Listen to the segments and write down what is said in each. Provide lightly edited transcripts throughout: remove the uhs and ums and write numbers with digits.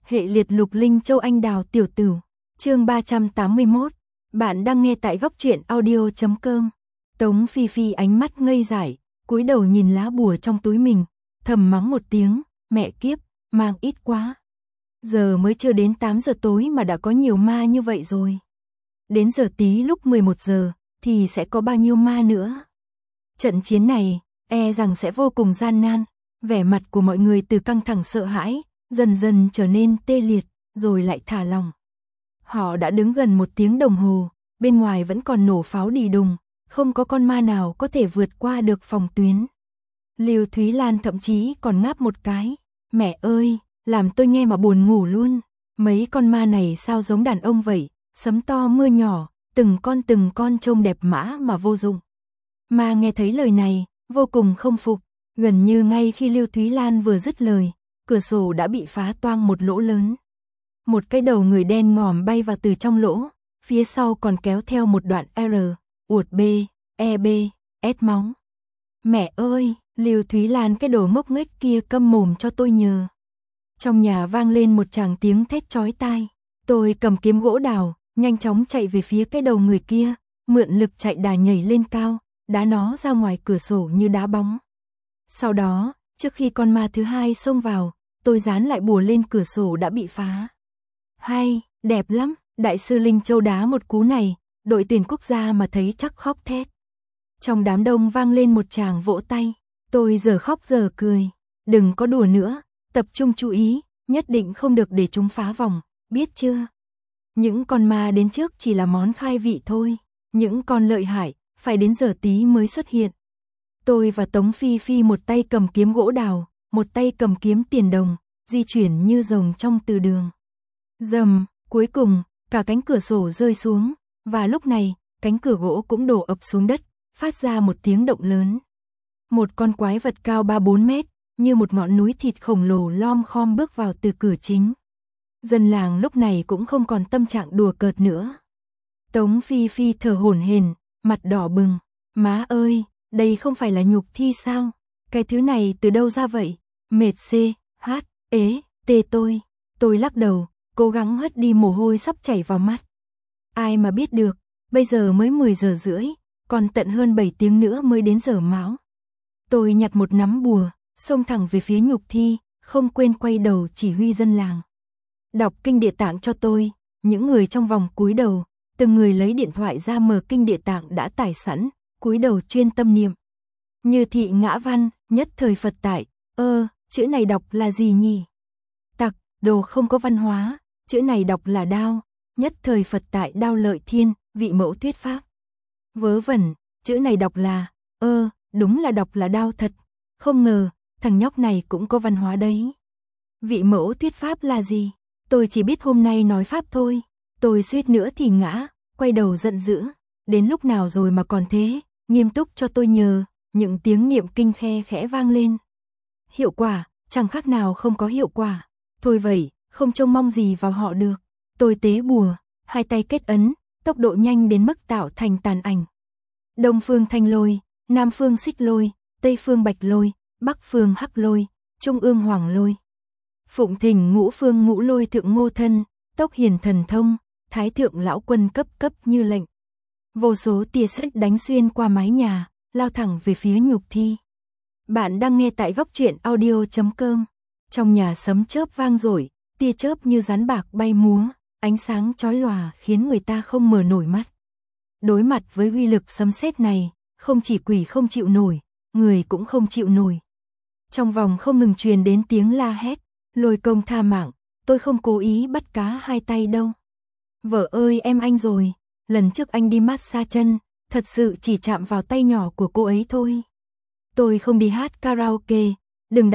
Hệ liệt Lục Linh Châu Anh Đào Tiểu Tửu, chương 381. Bạn đang nghe tại góc truyện audio.com. Tống Phi Phi ánh mắt ngây dại, cúi đầu nhìn lá bùa trong túi mình, thầm mắng một tiếng, mẹ kiếp, mang ít quá. Giờ mới chưa đến 8 giờ tối mà đã có nhiều ma như vậy rồi. Đến giờ tí lúc 11 giờ thì sẽ có bao nhiêu ma nữa. Trận chiến này e rằng sẽ vô cùng gian nan. Vẻ mặt của mọi người từ căng thẳng sợ hãi dần dần trở nên tê liệt, rồi lại thả lòng. Họ đã đứng gần 1 tiếng đồng hồ, bên ngoài vẫn còn nổ pháo đì đùng, không có con ma nào có thể vượt qua được phòng tuyến. Lưu Thúy Lan thậm chí còn ngáp một cái, mẹ ơi, làm tôi nghe mà buồn ngủ luôn. Mấy con ma này sao giống đàn ông vậy, sấm to mưa nhỏ, từng con trông đẹp mà vô dụng. Ma nghe thấy lời này, vô cùng không phục, gần như ngay khi Lưu Thúy Lan vừa dứt lời, cửa sổ đã bị phá toang một lỗ lớn. Một cái đầu người đen ngòm bay vào từ trong lỗ, phía sau còn kéo theo một đoạn R, uột B, EB, S móng. Mẹ ơi, Lưu Thúy Lan cái đồ ngốc nghếch kia câm mồm cho tôi nhờ. Trong nhà vang lên một tràng tiếng thét chói tai. Tôi cầm kiếm gỗ đào, nhanh chóng chạy về phía cái đầu người kia, mượn lực chạy đà nhảy lên cao, đá nó ra ngoài cửa sổ như đá bóng. Sau đó, trước khi con ma thứ hai xông vào, tôi dán lại bùa lên cửa sổ đã bị phá. Hay, đẹp lắm, đại sư Linh Châu đá một cú này, đội tuyển quốc gia mà thấy chắc khóc thét. Trong đám đông vang lên một tràng vỗ tay, tôi giờ khóc giờ cười. Đừng có đùa nữa, tập trung chú ý, nhất định không được để chúng phá vòng, biết chưa? Những con ma đến trước chỉ là món khai vị thôi, những con lợi hại, phải đến giờ tí mới xuất hiện. Tôi và Tống Phi Phi một tay cầm kiếm gỗ đào, một tay cầm kiếm tiền đồng, di chuyển như rồng trong từ đường. Rầm, cuối cùng, cả cánh cửa sổ rơi xuống, và lúc này, cánh cửa gỗ cũng đổ ập xuống đất, phát ra một tiếng động lớn. Một con quái vật cao 3-4 mét, như một ngọn núi thịt khổng lồ lom khom bước vào từ cửa chính. Dân làng lúc này cũng không còn tâm trạng đùa cợt nữa. Tống Phi Phi thở hổn hển, mặt đỏ bừng. Má ơi, đây không phải là nhục thi sao? Cái thứ này từ đâu ra vậy? Mệt tê tôi. Tôi lắc đầu, cố gắng hất đi mồ hôi sắp chảy vào mắt. Ai mà biết được, bây giờ mới 10 giờ rưỡi, còn tận hơn 7 tiếng nữa mới đến giờ mão. Tôi nhặt một nắm bùa, xông thẳng về phía nhục thi, không quên quay đầu chỉ huy dân làng. Đọc kinh địa tạng cho tôi, những người trong vòng cúi đầu, từng người lấy điện thoại ra mở kinh địa tạng đã tải sẵn, cúi đầu chuyên tâm niệm. Như thị ngã văn, nhất thời Phật tại, chữ này đọc là gì nhỉ? Tặc, đồ không có văn hóa, chữ này đọc là đao, nhất thời Phật tại đao lợi thiên, vị mẫu thuyết pháp. Vớ vẩn, chữ này đọc là, đúng là đọc là đao thật, không ngờ, thằng nhóc này cũng có văn hóa đấy. Vị mẫu thuyết pháp là gì? Tôi chỉ biết hôm nay nói pháp thôi, tôi suýt nữa thì ngã, quay đầu giận dữ, đến lúc nào rồi mà còn thế, nghiêm túc cho tôi nhờ, những tiếng niệm kinh khe khẽ vang lên. Hiệu quả, chẳng khác nào không có hiệu quả, thôi vậy, không trông mong gì vào họ được. Tôi tế bùa, hai tay kết ấn, tốc độ nhanh đến mức tạo thành tàn ảnh. Đông phương thanh lôi, nam phương xích lôi, tây phương bạch lôi, bắc phương hắc lôi, trung ương hoàng lôi. Phụng thỉnh ngũ phương ngũ lôi thượng ngô thân, tốc hiền thần thông, thái thượng lão quân cấp như lệnh. Vô số tia sét đánh xuyên qua mái nhà, lao thẳng về phía nhục thi. Bạn đang nghe tại góc truyện audio.com. Trong nhà sấm chớp vang dội, tia chớp như rắn bạc bay múa, ánh sáng chói lòa khiến người ta không mở nổi mắt. Đối mặt với uy lực sấm sét này, không chỉ quỷ không chịu nổi, người cũng không chịu nổi. Trong vòng không ngừng truyền đến tiếng la hét, Lôi Công tha mạng, tôi không cố ý bắt cá hai tay đâu. Vợ ơi em anh rồi, lần trước anh đi massage chân, thật sự chỉ chạm vào tay nhỏ của cô ấy thôi. Tôi không đi hát karaoke, đừng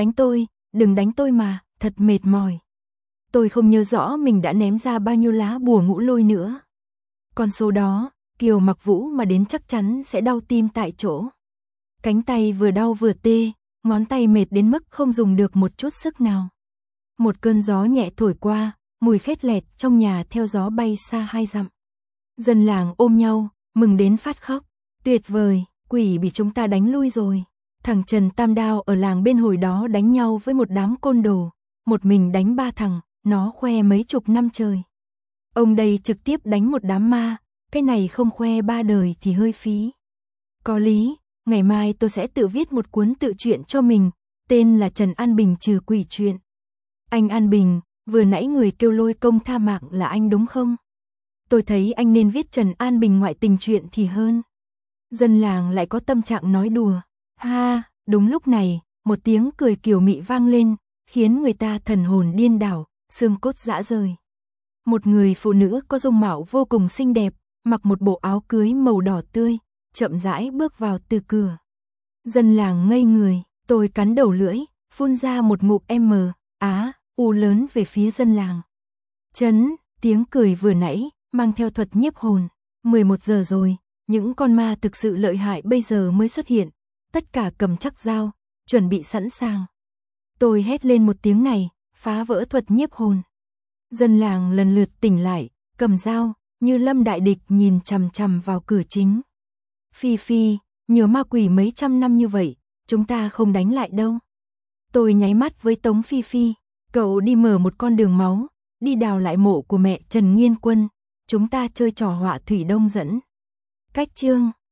đánh tôi mà, thật mệt mỏi. Tôi không nhớ rõ mình đã ném ra bao nhiêu lá bùa ngũ lôi nữa. Con số đó, Kiều Mặc Vũ mà đến chắc chắn sẽ đau tim tại chỗ. Cánh tay vừa đau vừa tê, ngón tay mệt đến mức không dùng được một chút sức nào. Một cơn gió nhẹ thổi qua, mùi khét lẹt trong nhà theo gió bay xa 2 dặm. Dân làng ôm nhau, mừng đến phát khóc. Tuyệt vời, quỷ bị chúng ta đánh lui rồi. Thằng Trần Tam Đao ở làng bên hồi đó đánh nhau với một đám côn đồ, một mình đánh 3 thằng, nó khoe mấy chục năm trời. Ông đây trực tiếp đánh một đám ma, cái này không khoe 3 đời thì hơi phí. Có lý, ngày mai tôi sẽ tự viết một cuốn tự truyện cho mình, tên là Trần An Bình trừ quỷ truyện. Anh An Bình, vừa nãy người kêu Lôi Công tha mạng là anh đúng không? Tôi thấy anh nên viết Trần An Bình ngoại tình truyện thì hơn. Dân làng lại có tâm trạng nói đùa. Ha, đúng lúc này, một tiếng cười kiều mị vang lên, khiến người ta thần hồn điên đảo, xương cốt rã rời. Một người phụ nữ có dung mạo vô cùng xinh đẹp, mặc một bộ áo cưới màu đỏ tươi, chậm rãi bước vào từ cửa. Dân làng ngây người, tôi cắn đầu lưỡi, phun ra một ngụm u lớn về phía dân làng. Chấn, tiếng cười vừa nãy, mang theo thuật nhiếp hồn. 11 giờ rồi, những con ma thực sự lợi hại bây giờ mới xuất hiện. Tất cả cầm chắc dao, chuẩn bị sẵn sàng. Tôi hét lên một tiếng này, phá vỡ thuật nhiếp hồn. Dân làng lần lượt tỉnh lại, cầm dao, như lâm đại địch nhìn chằm chằm vào cửa chính. Phi Phi, nhiều ma quỷ mấy trăm năm như vậy, chúng ta không đánh lại đâu. Tôi nháy mắt với Tống Phi Phi, cậu đi mở một con đường máu, đi đào lại mộ của mẹ Trần Nghiên Quân, chúng ta chơi trò họa thủy đông dẫn. Cách chương